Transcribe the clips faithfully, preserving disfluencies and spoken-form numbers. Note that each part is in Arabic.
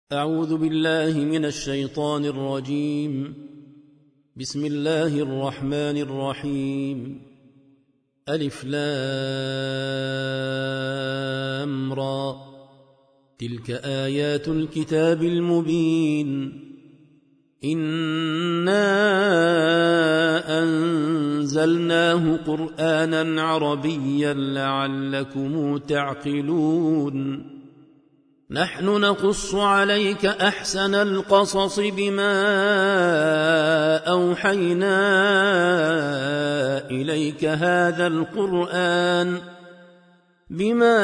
أعوذ بالله من الشيطان الرجيم. بسم الله الرحمن الرحيم. ألف لام را. تلك آيات الكتاب المبين. إنا أنزلناه قرآنا عربيا لعلكم تعقلون. نحن نقص عليك أحسن القصص بما أوحينا إليك هذا القرآن بما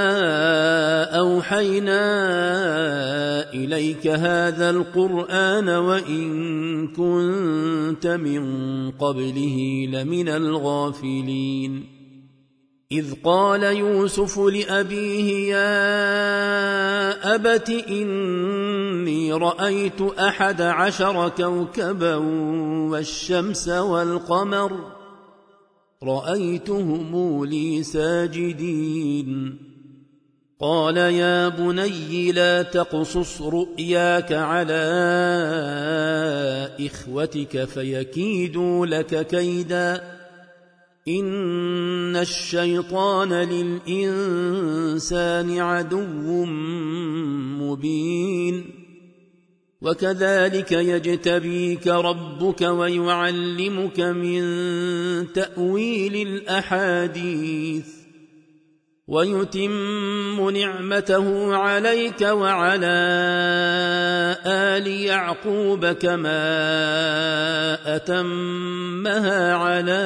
أوحينا إليك هذا القرآن وإن كنت من قبله لمن الغافلين. إذ قال يوسف لأبيه يا أبت إني رأيت أحد عشر كوكبا والشمس والقمر رأيتهم لي ساجدين. قال يا بني لا تقصص رؤياك على إخوتك فيكيدوا لك كيدا إن الشيطان للإنسان عدو مبين. وكذلك يجتبيك ربك ويعلمك من تأويل الأحاديث ويتم نعمته عليك وعلى آل يعقوب كما أتمها على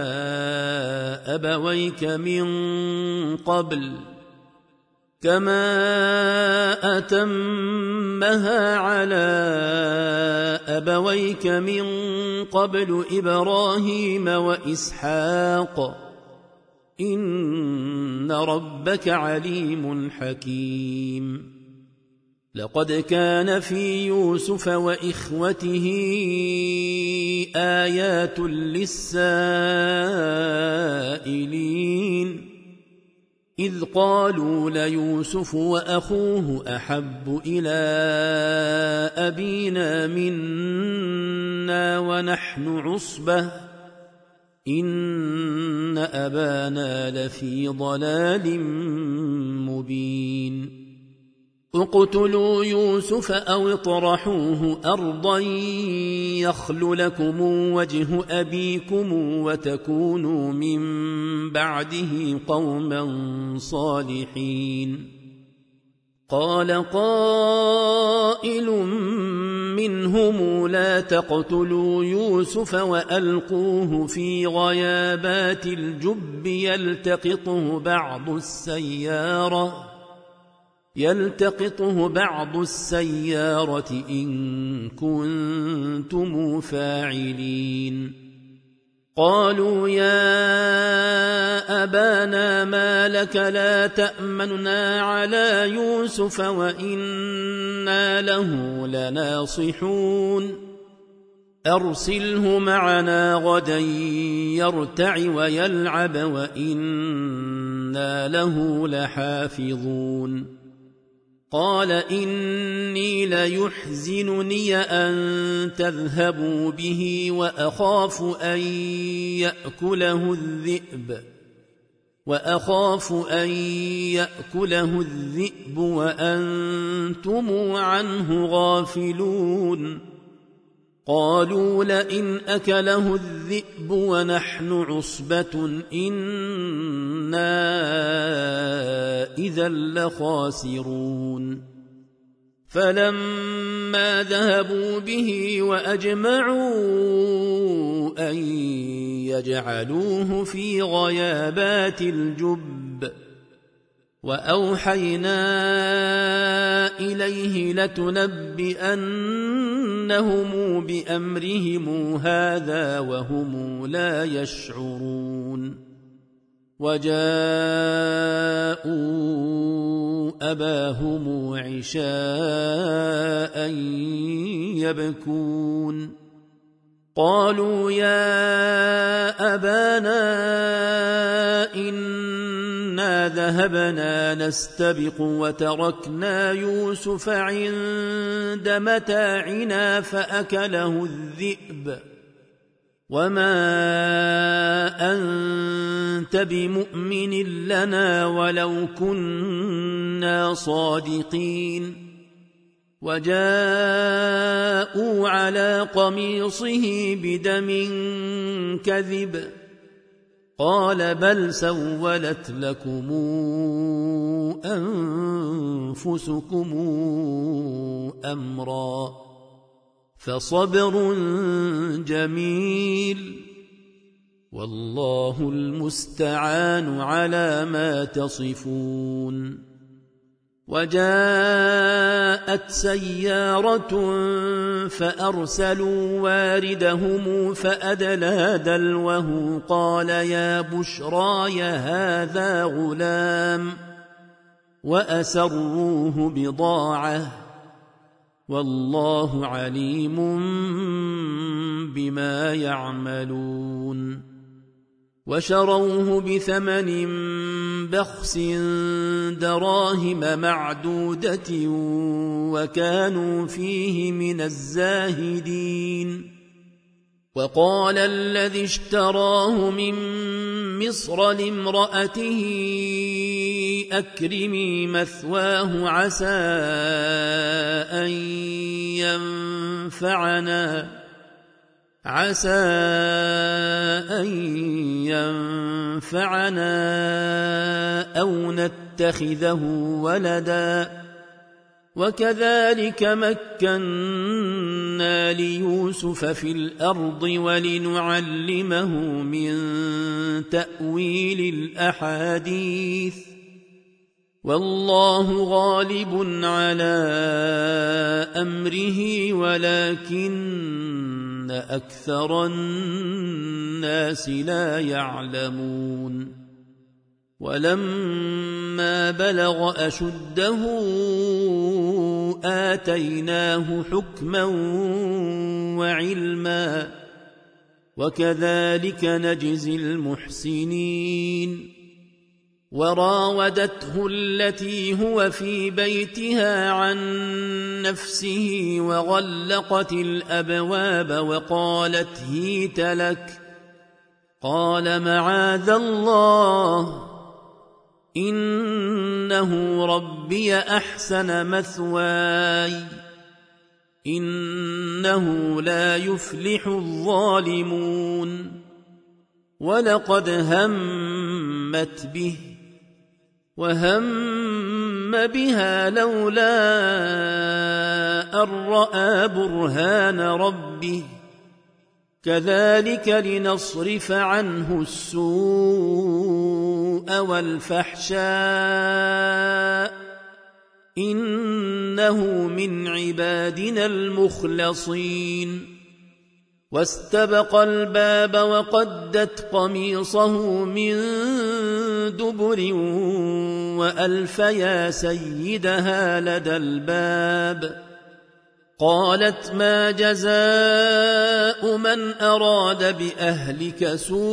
أبويك من قبل كما أتمها على أبويك من قبل إبراهيم وإسحاق إن ربك عليم حكيم. لقد كان في يوسف وإخوته آيات للسائلين إذ قالوا ليوسف وأخوه أحب إلى أبينا منا ونحن عصبة إن أبانا لفي ضلال مبين. اقتلوا يوسف أو اطرحوه أرضا يخل لكم وجه أبيكم وتكونوا من بعده قوما صالحين. قال قائل منهم لا تقتلوا يوسف وألقوه في غيابات الجب يلتقطه بعض السيارة يلتقطه بعض السيارة إن كنتم فاعلين. قالوا يا أبانا ما لك لا تأمننا على يوسف وإنا له لناصحون أرسله معنا غدا يرتع ويلعب وإنا له لحافظون. قال إني ليحزنني أن تذهبوا به وأخاف أن يأكله الذئب وأخاف أن يأكله الذئب وأنتم عنه غافلون. قالوا لئن أكله الذئب ونحن عصبة إنا إذا لخاسرون. فلما ذهبوا به وأجمعوا أن يجعلوه في غيابات الجب وأوحينا إليه لتنبئنهم بأمرهم هذا وهم لا يشعرون. وجاءوا أباهم عشاء يبكون. قالوا يا أبانا إنا إنا ذهبنا نستبق وتركنا يوسف عند متاعنا فأكله الذئب وما أنت بمؤمن لنا ولو كنا صادقين وجاءوا على قميصه بدم كذب قال بل سولت لكم أنفسكم أمرا فصبر جميل والله المستعان على ما تصفون. وجاءت سيارة فأرسلوا واردهم فأدلى دلوه قال يا بشرى هذا غلام وأسروه بضاعة والله عليم بما يعملون. وشروه بثمن بخس دراهم معدودة وكانوا فيه من الزاهدين. وقال الذي اشتراه من مصر لامرأته أكرمي مثواه عسى أن ينفعنا عسى أن ينفعنا أو نتخذه ولدا وكذلك مكنا ليوسف في الأرض ولنعلمه من تأويل الأحاديث والله غالب على أمره ولكن أكثر الناس لا يعلمون. ولما بلغ أشده آتيناه حكما وعلما وكذلك نجزي المحسنين. وراودته التي هو في بيتها عن نفسه وغلقت الأبواب وقالت هيت لك قال معاذ الله إنه ربي أحسن مثواي إنه لا يفلح الظالمون. ولقد همت به وهم بها لولا أن رأى برهان ربه كذلك لنصرف عنه السوء والفحشاء إنه من عبادنا المخلصين. واستبق الباب وقدت قميصه من دبر وألف يا سيدها لدى الباب قالت ما جزاء من أراد بأهلك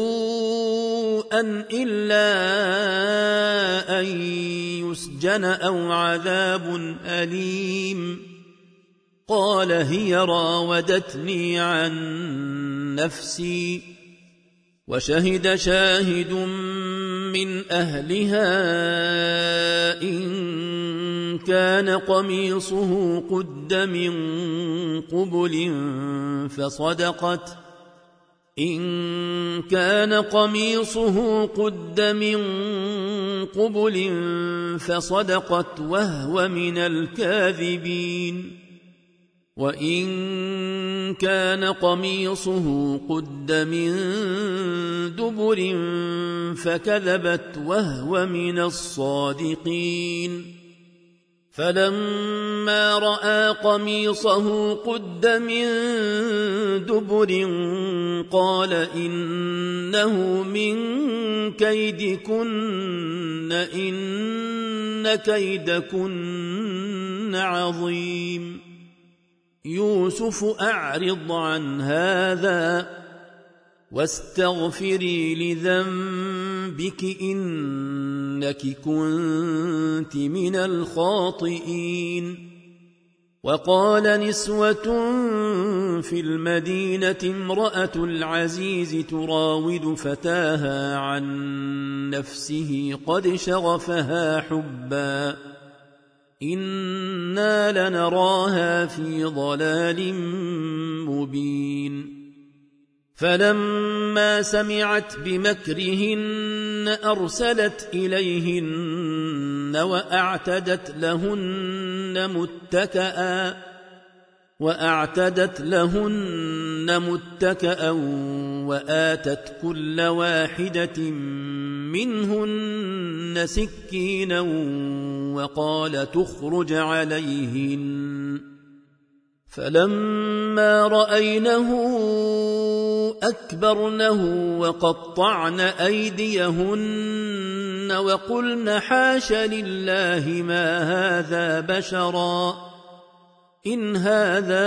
سوءا إلا أن يسجن أو عذاب أليم قال هي راودتني عن نفسي وشهد شاهد من أهلها إن كان قميصه قد من قبل فصدقت إن كان قميصه قد من قبل فصدقت وهو من الكاذبين وإن كان قميصه قد من دبر فكذبت وهو من الصادقين فلما رأى قميصه قد من دبر قال إنه من كيدكن إن كيدكن عظيم يوسف أعرض عن هذا واستغفري لذنبك إنك إنك كنت من الخاطئين. وقال نسوة في المدينة امرأة العزيز تراود فتاها عن نفسه قد شغفها حبا إنا لنراها في ضلال مبين. فلما سمعت بمكرهن أرسلت إليهن وأعتدت لهن متكئا وأعتدت لهن متكئا وآتت كل واحدة منهن سكينا وقال تخرج عليهن. فلما رأينه أكبرنه وقطعن أيديهن وقلن حاش لله ما هذا بشرا إن هذا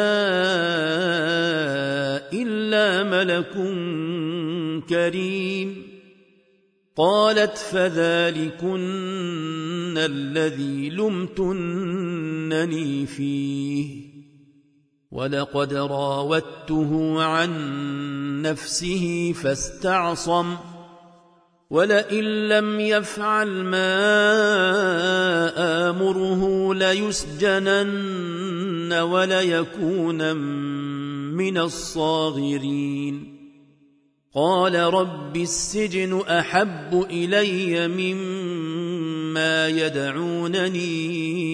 إلا ملك كريم. قالت فذلكن الذي لمتنني فيه ولقد راودته عن نفسه فاستعصم ولئن لم يفعل ما آمره ليسجنن وليكون من الصاغرين. قال رب السجن أحب إلي مما يدعونني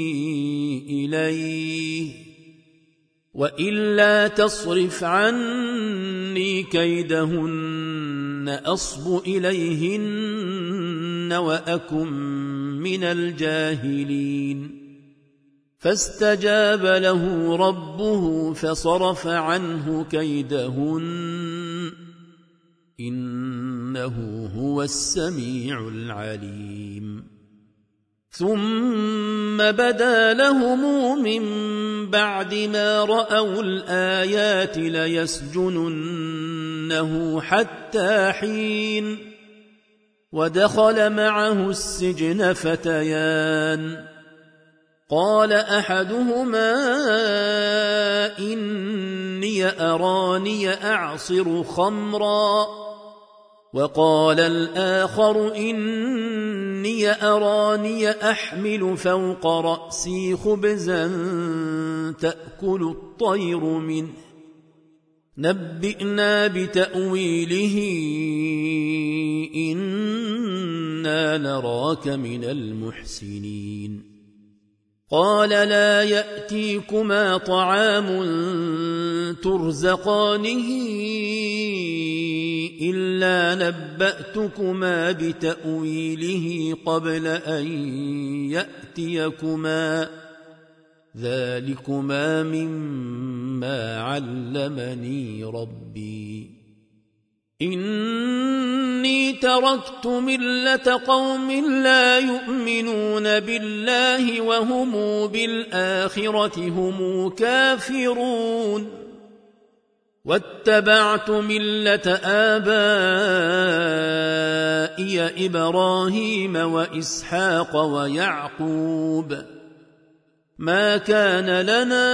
إليه وإلا تصرف عني كيدهن أصب إليهن وأكن من الجاهلين. فاستجاب له ربه فصرف عنه كيدهن إنه هو السميع العليم. ثم بدا لهم من بعد ما رأوا الآيات ليسجننه حتى حين. ودخل معه السجن فتيان قال أحدهما إني أراني أعصر خمرا وقال الآخر إني أراني أحمل فوق رأسي خبزا تأكل الطير منه نبئنا بتأويله إنا نراك من المحسنين. قال لا يأتيكما طعام ترزقانه إلا نبأتكما بتأويله قبل أن يأتيكما ذلكما مما علمني ربي إني تركت ملة قوم لا يؤمنون بالله وهم بالآخرة هم كافرون واتبعت ملة آبائي إبراهيم وإسحاق ويعقوب ما كان لنا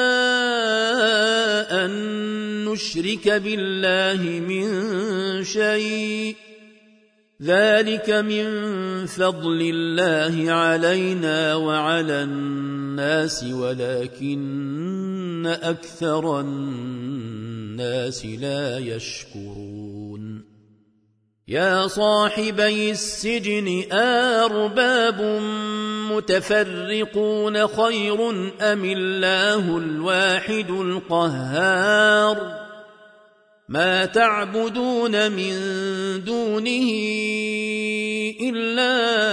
أن نشرك بالله من شيء ذلك من فضل الله علينا وعلى الناس ولكن أكثر الناس لا يشكرون. يا صاحبي السجن أرباب متفرقون خير أم الله الواحد القهار ما تعبدون من دونه إلا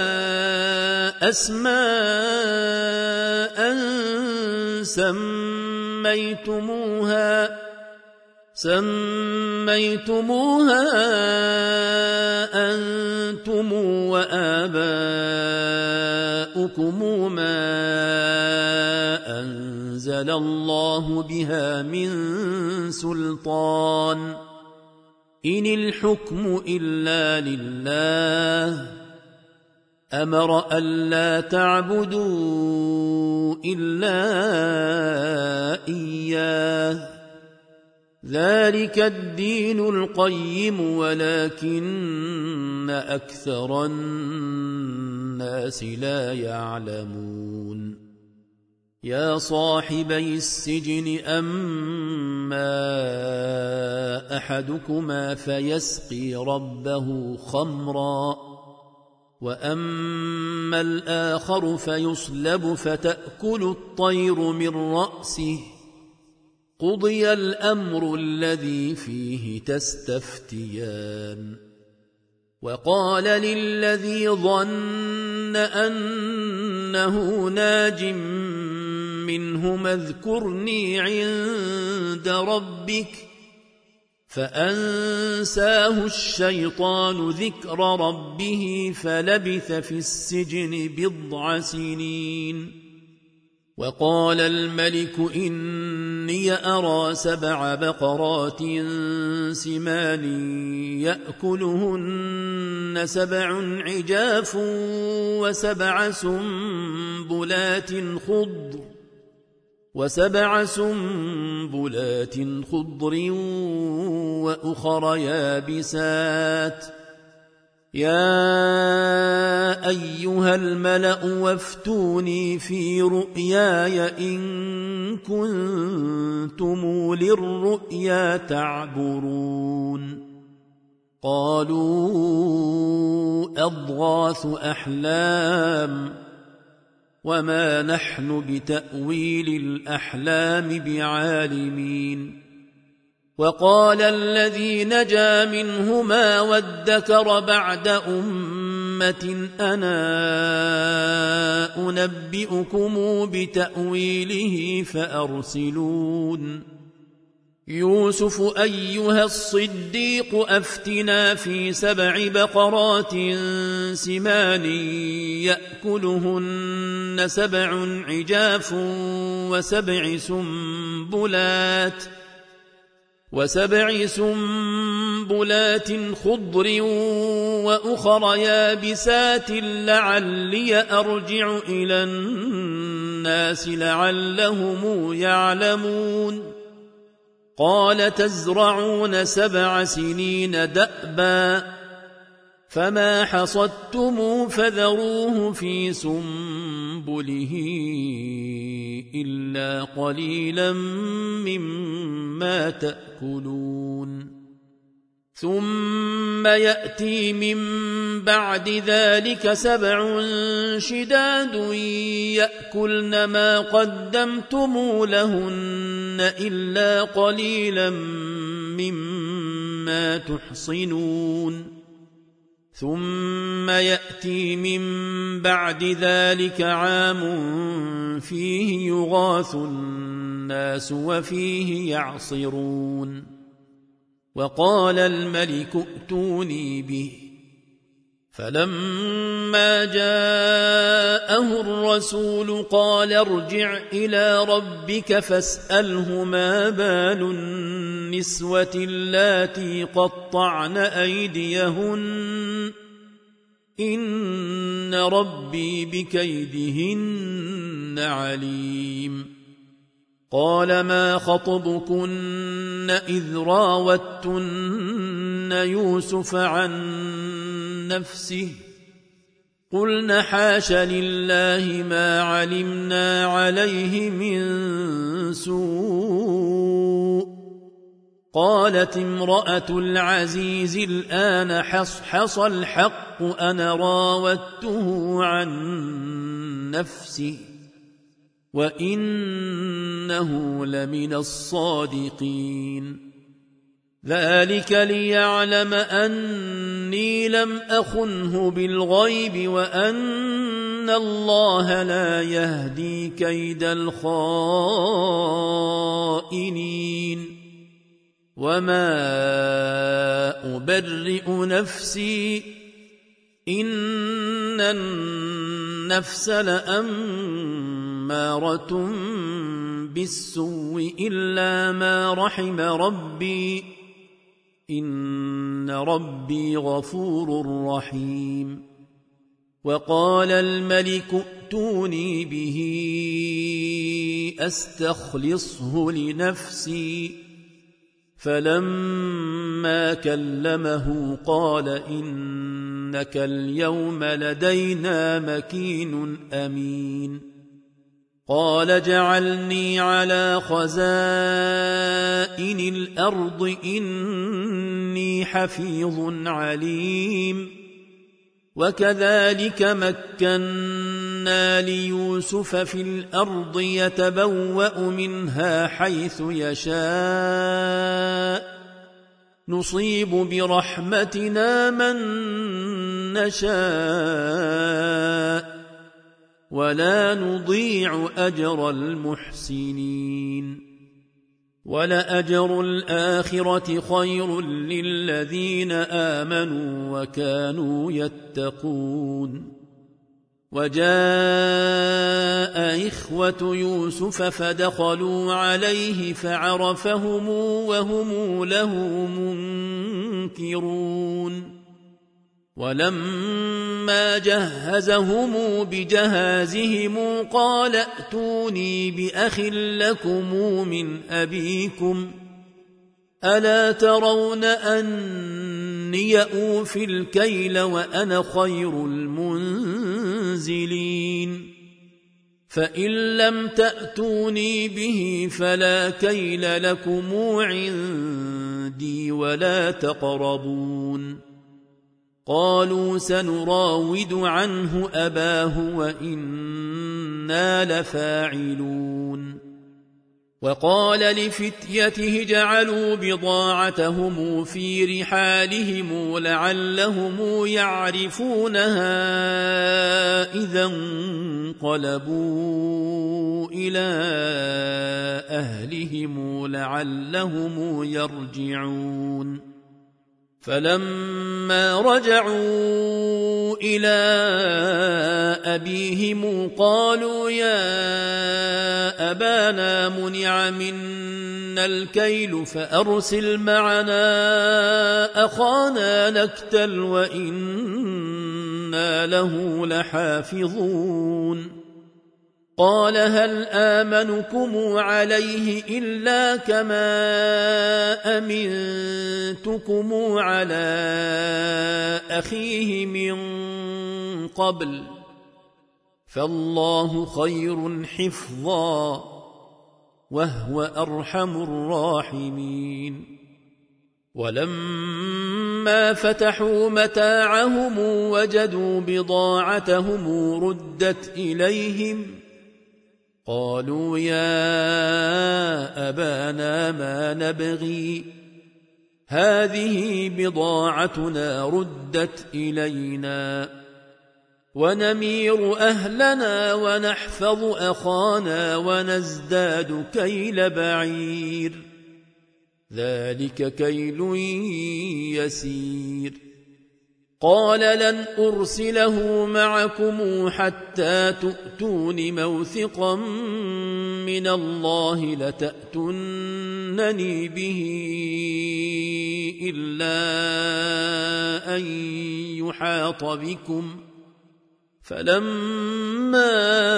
أسماء سميتموها سميتموها أنتم وآباؤكم ما أنزل الله بها من سلطان إن الحكم إلا لله أمر ألا تعبدوا إلا إياه ذلك الدين القيم ولكن أكثر الناس لا يعلمون يا صاحبي السجن أما أحدكما فيسقي ربه خمرا وأما الآخر فيصلب فتأكل الطير من رأسه قضي الأمر الذي فيه تستفتيان وقال للذي ظن أنه ناج منهما اذكرني عند ربك فأنساه الشيطان ذكر ربه فلبث في السجن بضع سنين وقال الملك إني أرى سبع بقرات سمان يأكلهن سبع عجاف وسبع سنبلات خضر وسبع سنبلات خضر وأخر يابسات يا أيها الملأ وافتوني في رؤياي إن كنتم للرؤيا تعبرون قالوا أضغاث أحلام وما نحن بتأويل الأحلام بعالمين وقال الذي نجا منهما وادكر بعد أمة أنا أنبئكم بتأويله فأرسلون يوسف أيها الصديق أفتنا في سبع بقرات سمان يأكلهن سبع عجاف وسبع سنبلات وسبع سنبلات خضر وأخر يابسات لعلي أرجع إلى الناس لعلهم يعلمون قال تزرعون سبع سنين دأبا فما حصدتم فذروه في سنبله إلا قليلا مما تأكلون ثم يأتي من بعد ذلك سبع شداد يأكلن ما قدمتم لهن إلا قليلا مما تحصنون ثم يأتي من بعد ذلك عام فيه يغاث الناس وفيه يعصرون وقال الملك ائتوني به فلما جاءه الرسول قال ارجع إلى ربك فاسأله ما بال النسوة اللاتي قطعن أيديهن إن ربي بكيدهن عليم قال ما خطبكن إذ راوتن يوسف عن نفسه قلن حاش لله ما علمنا عليه من سوء قالت امرأة العزيز الآن حصحص الحق أنا راودته عن نفسه وإنه لمن الصادقين ذلك ليعلم أني لم أخنه بالغيب وأن الله لا يهدي كيد الخائنين وما أبرئ نفسي إن النفس لأمارة بالسوء إلا ما رحم ربي إن ربي غفور رحيم وقال الملك ائتوني به أستخلصه لنفسي فلما كلمه قال إنك اليوم لدينا مكين أمين قال جعلني على خزائن الأرض إني حفيظ عليم وكذلك مكنا ليوسف في الأرض يتبوأ منها حيث يشاء نصيب برحمتنا من نشاء ولا نضيع أجر المحسنين ولأجر الآخرة خير للذين آمنوا وكانوا يتقون وجاء إخوة يوسف فدخلوا عليه فعرفهم وهم له منكرون ولما جهزهم بجهازهم قال ائتوني بأخ لكم من أبيكم ألا ترون أني أوفي الكيل وأنا خير المنزلين فإن لم تأتوني به فلا كيل لكم عندي ولا تقربون قالوا سنراود عنه أباه وإنا لفاعلون وقال لفتيته جعلوا بضاعتهم في رحالهم لعلهم يعرفونها إذا انقلبوا إلى أهلهم لعلهم يرجعون فلما رجعوا إلى أبيهم قالوا يا أبانا منع منا الكيل فأرسل معنا أخانا نكتل وإنا له لحافظون قال هل آمنكم عليه إلا كما أمنتكم على أخيه من قبل فالله خير حفظا وهو أرحم الراحمين ولما فتحوا متاعهم وجدوا بضاعتهم ردت إليهم قالوا يا أبانا ما نبغي هذه بضاعتنا ردت إلينا ونمير أهلنا ونحفظ أخانا ونزداد كيل بعير ذلك كيل يسير قال لن أرسله معكم حتى تؤتون موثقا من الله لتأتونني به إلا أن يحاط بكم فلما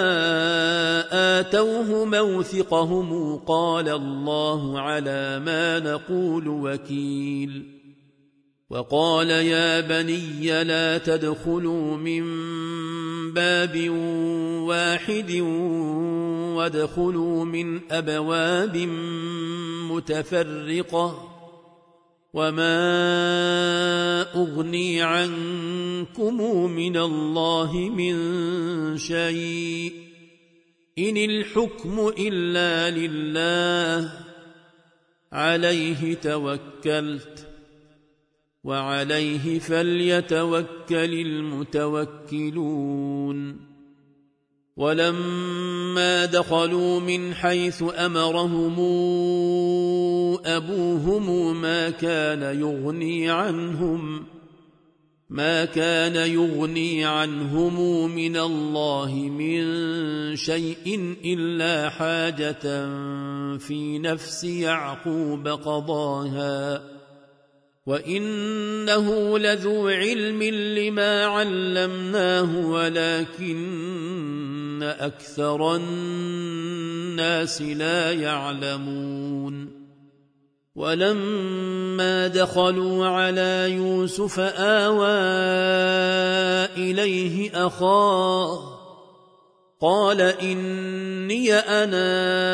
آتوه موثقهم قال الله على ما نقول وكيل وقال يا بني لا تدخلوا من باب واحد وادخلوا من أبواب متفرقة وما أغني عنكم من الله من شيء إن الحكم إلا لله عليه توكلت وعليه فليتوكل المتوكلون ولما دخلوا من حيث أمرهم أبوهم ما كان يغني عنهم ما كان يغني عنهم من الله من شيء إلا حاجة في نفس يعقوب قضاها وإنه لذو علم لما علمناه ولكن أكثر الناس لا يعلمون ولما دخلوا على يوسف آوى إليه أخاه قال إني أنا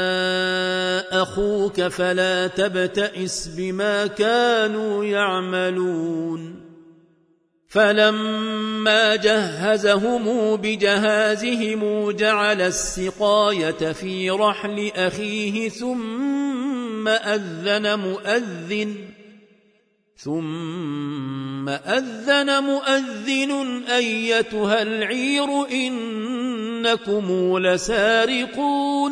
أخوك فلا تبتئس بما كانوا يعملون فلما جهزهم بجهازهم جعل السقاية في رحل أخيه ثم أذن مؤذن ثم أذن مؤذن أيتها العير إنكم لسارقون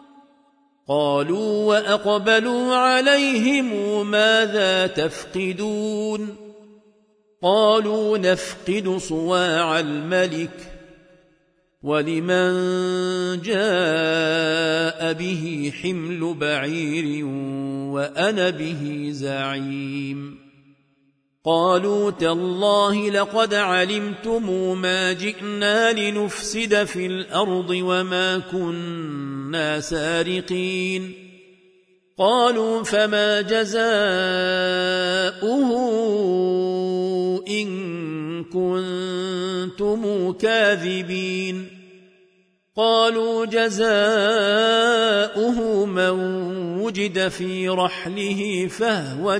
قالوا وأقبلوا عليهم ماذا تفقدون قالوا نفقد صواع الملك ولمن جاء به حمل بعير وأنا به زعيم قالوا تالله لقد علمتم ما جئنا لنفسد في الأرض وما كنا سارقين قالوا فما جزاؤه إن كنتم كاذبين قالوا جزاؤه من وجد في رحله فهو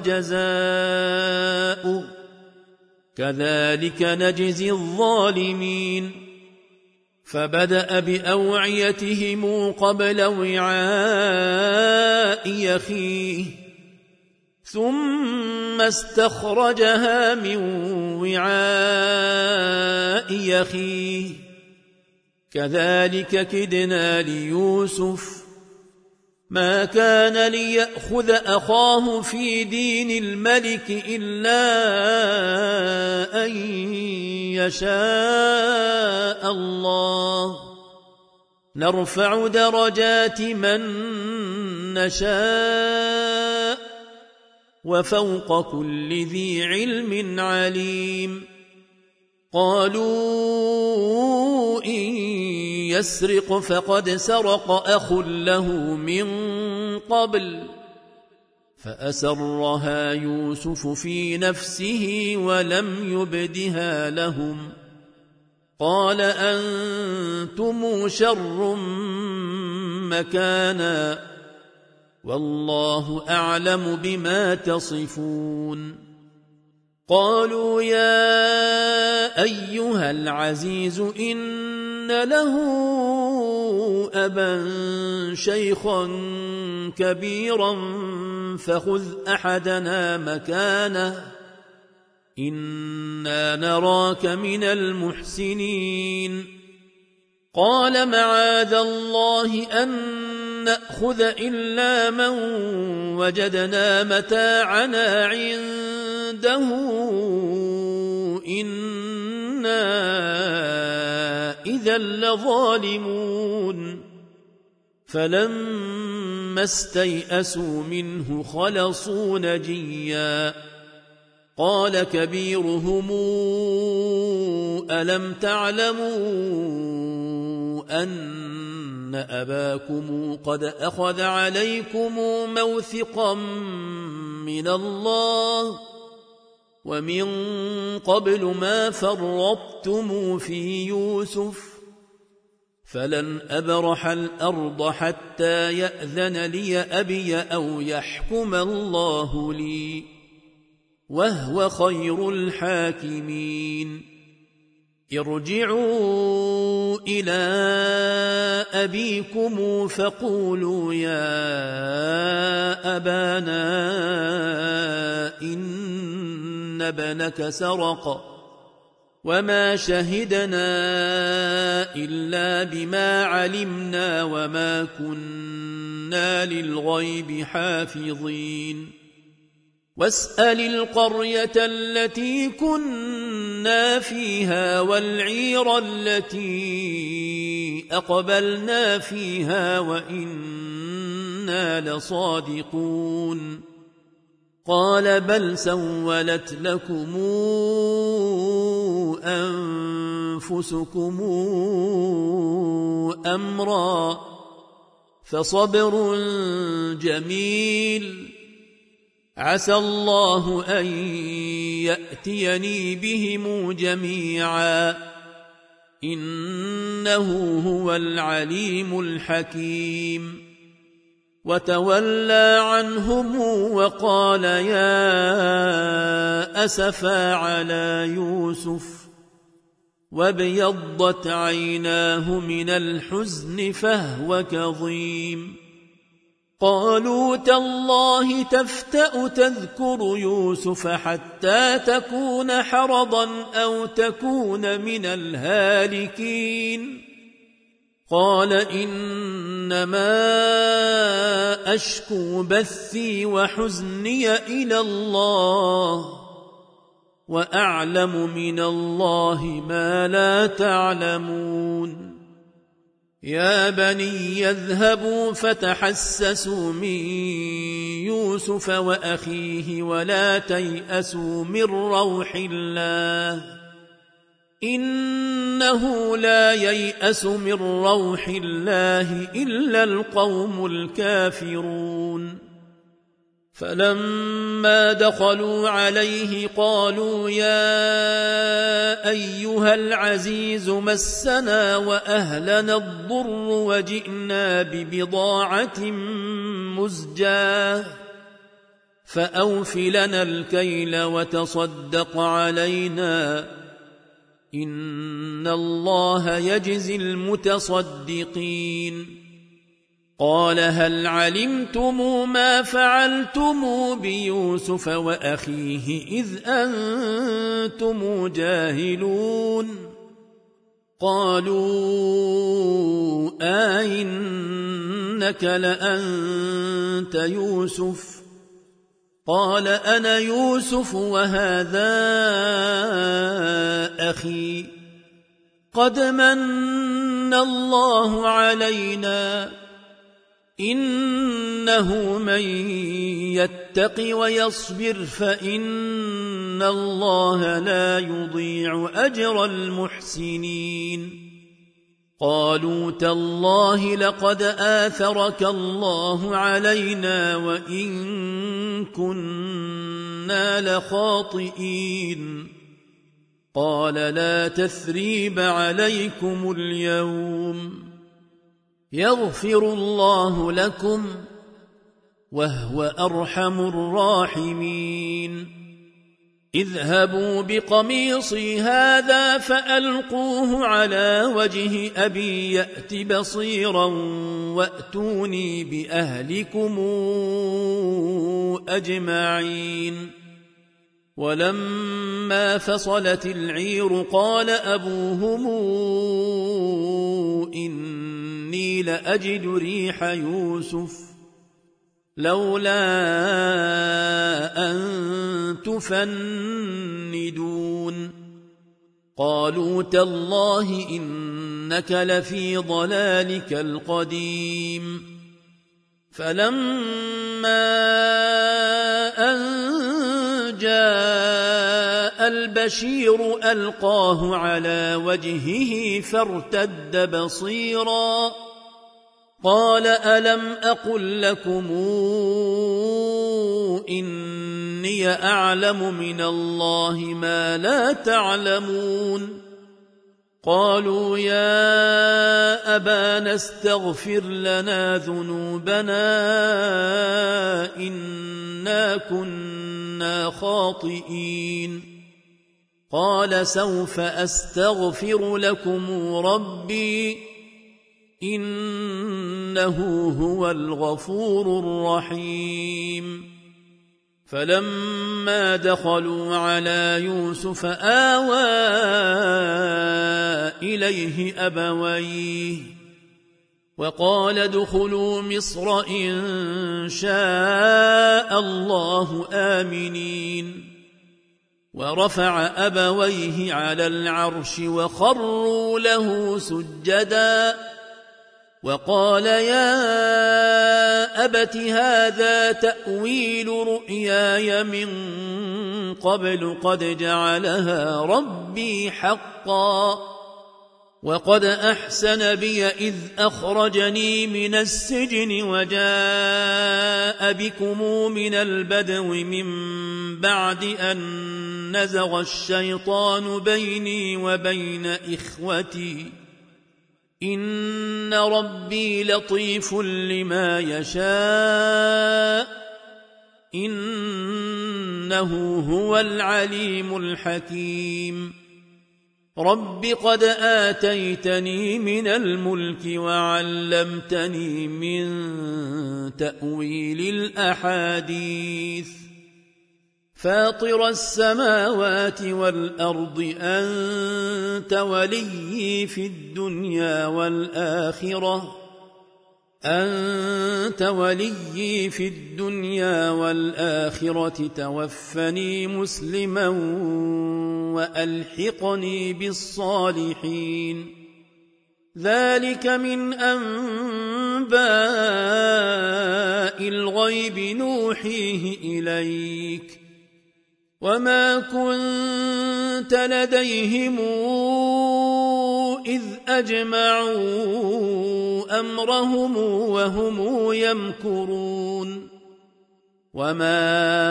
جزاؤه كذلك نجزي الظالمين فبدأ بأوعيتهم قبل وعاء أخيه ثم استخرجها من وعاء أخيه كذلك كدنا ليوسف ما كان ليأخذ أخاه في دين الملك إلا أن يشاء الله نرفع درجات من نشاء وفوق كل ذي علم عليم قالوا إن يسرق فقد سرق أخ له من قبل فأسرها يوسف في نفسه ولم يبدها لهم قال أنتم شر مكانا والله أعلم بما تصفون قالوا يا أيها العزيز إن له أبا شيخا كبيرا فخذ أحدنا مكانه إنا نراك من المحسنين قال معاذ الله أن نأخذ إلا من وجدنا متاعنا عنده إنا إذا لظالمون فلما استيئسوا منه خلصوا نجيا قال كبيرهم ألم تعلموا أن أباكم قد أخذ عليكم موثقا من الله ومن قبل ما فرطتم في يوسف فلن أبرح الأرض حتى يأذن لي أبي أو يحكم الله لي وهو خير الحاكمين ارجعوا إلى أبيكم فقولوا يا أبانا إن ابنك سرق وما شهدنا إلا بما علمنا وما كنا للغيب حافظين واسأل القرية التي كنا فيها والعير التي أقبلنا فيها وإنا لصادقون قال بل سولت لكم أنفسكم أمرا فصبر جميل عسى الله أن يأتيني بهم جميعا إنه هو العليم الحكيم وتولى عنهم وقال يا أسفا على يوسف وابيضت عيناه من الحزن فهو كظيم قالوا تالله تفتأ تذكر يوسف حتى تكون حرضا أو تكون من الهالكين قال إنما أشكو بثي وحزني إلى الله وأعلم من الله ما لا تعلمون يا بني يذهبوا فتحسسوا من يوسف وأخيه ولا تيأسوا من روح الله إنه لا ييأس من روح الله إلا القوم الكافرون فلما دخلوا عليه قالوا يا أيها العزيز مسنا وأهلنا الضر وجئنا ببضاعة مزجاة فأوف لنا الكيل وتصدق علينا إن الله يجزي المتصدقين قال هل علمتم ما فعلتم بيوسف وأخيه إذ أنتم جاهلون قالوا آئنك لأنت يوسف قال أنا يوسف وهذا أخي قد من الله علينا إنه من يتق ويصبر فإن الله لا يضيع أجر المحسنين قالوا تالله لقد آثرك الله علينا وإن كنا لخاطئين قال لا تثريب عليكم اليوم يغفر الله لكم وهو أرحم الراحمين اذهبوا بقميصي هذا فألقوه على وجه أبي يأت بصيرا وأتوني بأهلكم أجمعين ولما فصلت العير قال أبوهم إني لأجد ريح يوسف لولا أن تفندون قالوا تالله إنك لفي ضلالك القديم فلما أن جاء البشير ألقاه على وجهه فارتد بصيرا قال ألم أقل لكم إني أعلم من الله ما لا تعلمون قالوا يا أبانا استغفر لنا ذنوبنا إنا كنا خاطئين قال سوف أستغفر لكم ربي إنه هو الغفور الرحيم فلما دخلوا على يوسف آوى إليه أبويه وقال ادخلوا مصر إن شاء الله آمنين ورفع أبويه على العرش وخروا له سجدا وقال يا أبت هذا تأويل رؤياي من قبل قد جعلها ربي حقا وقد أحسن بي إذ أخرجني من السجن وجاء بكم من البدو من بعد أن نزغ الشيطان بيني وبين إخوتي إن ربي لطيف لما يشاء إنه هو العليم الحكيم رب قد آتيتني من الملك وعلمتني من تأويل الأحاديث فاطر السماوات والأرض أنت وليي في الدنيا والآخرة أنت وليي في الدنيا والآخرة توفني مسلما وألحقني بالصالحين ذلك من أنباء الغيب نوحيه إليك وما كنت لديهم إذ أجمعوا أمرهم وهم يمكرون وما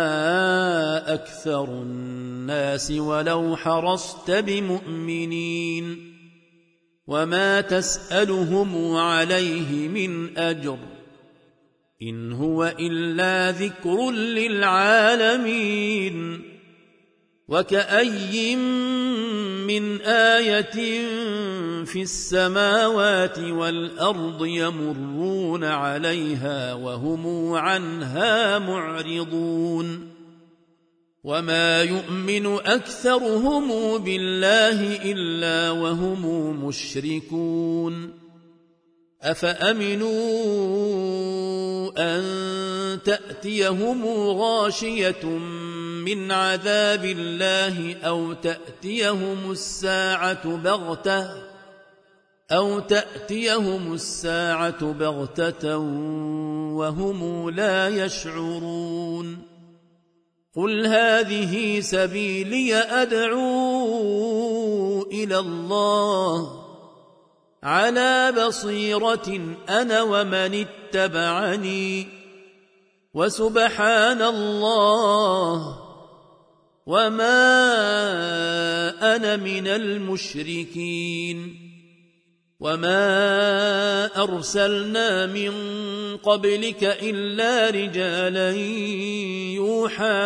أكثر الناس ولو حرصت بمؤمنين وما تسألهم عليه من أجر إن هو إلا ذكر للعالمين وكأي من آية في السماوات والأرض يمرون عليها وهم عنها معرضون وما يؤمن أكثرهم بالله إلا وهم مشركون أفأمنوا أن تأتيهم غاشية من عذاب الله أو تأتيهم الساعة بغتة أو تأتيهم الساعة بغتة وهم لا يشعرون قل هذه سبيلي أدعو إلى الله على بصيرة أنا ومن اتبعني وسبحان الله وما أنا من المشركين وما أرسلنا من قبلك إلا رجالا يوحى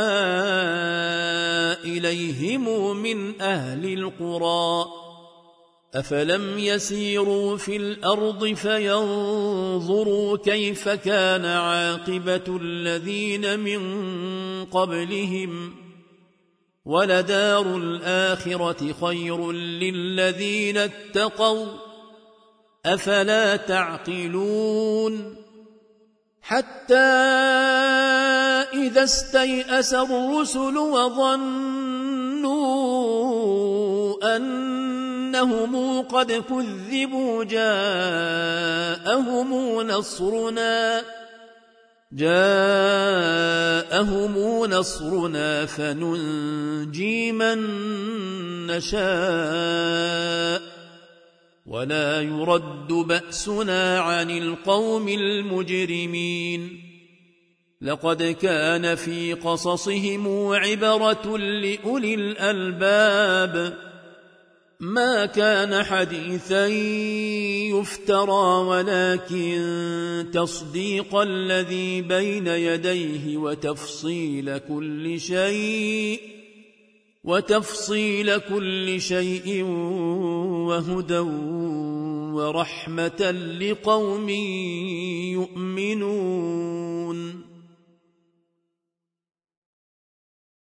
إليهم من أهل القرى أفلم يسيروا في الأرض فينظروا كيف كان عاقبة الذين من قبلهم ولدار الآخرة خير للذين اتقوا أفلا تعقلون حتى إذا استيأس الرسل وظنوا أنهم قد كذبوا جاءهم نصرنا جاءهم نصرنا فننجي من نشاء ولا يرد بأسنا عن القوم المجرمين لقد كان في قصصهم عبرة لأولي الألباب ما كان حديثا يفترى ولكن تصديق الذي بين يديه وتفصيل كل شيء وتفصيل كل شيء وهدى ورحمة لقوم يؤمنون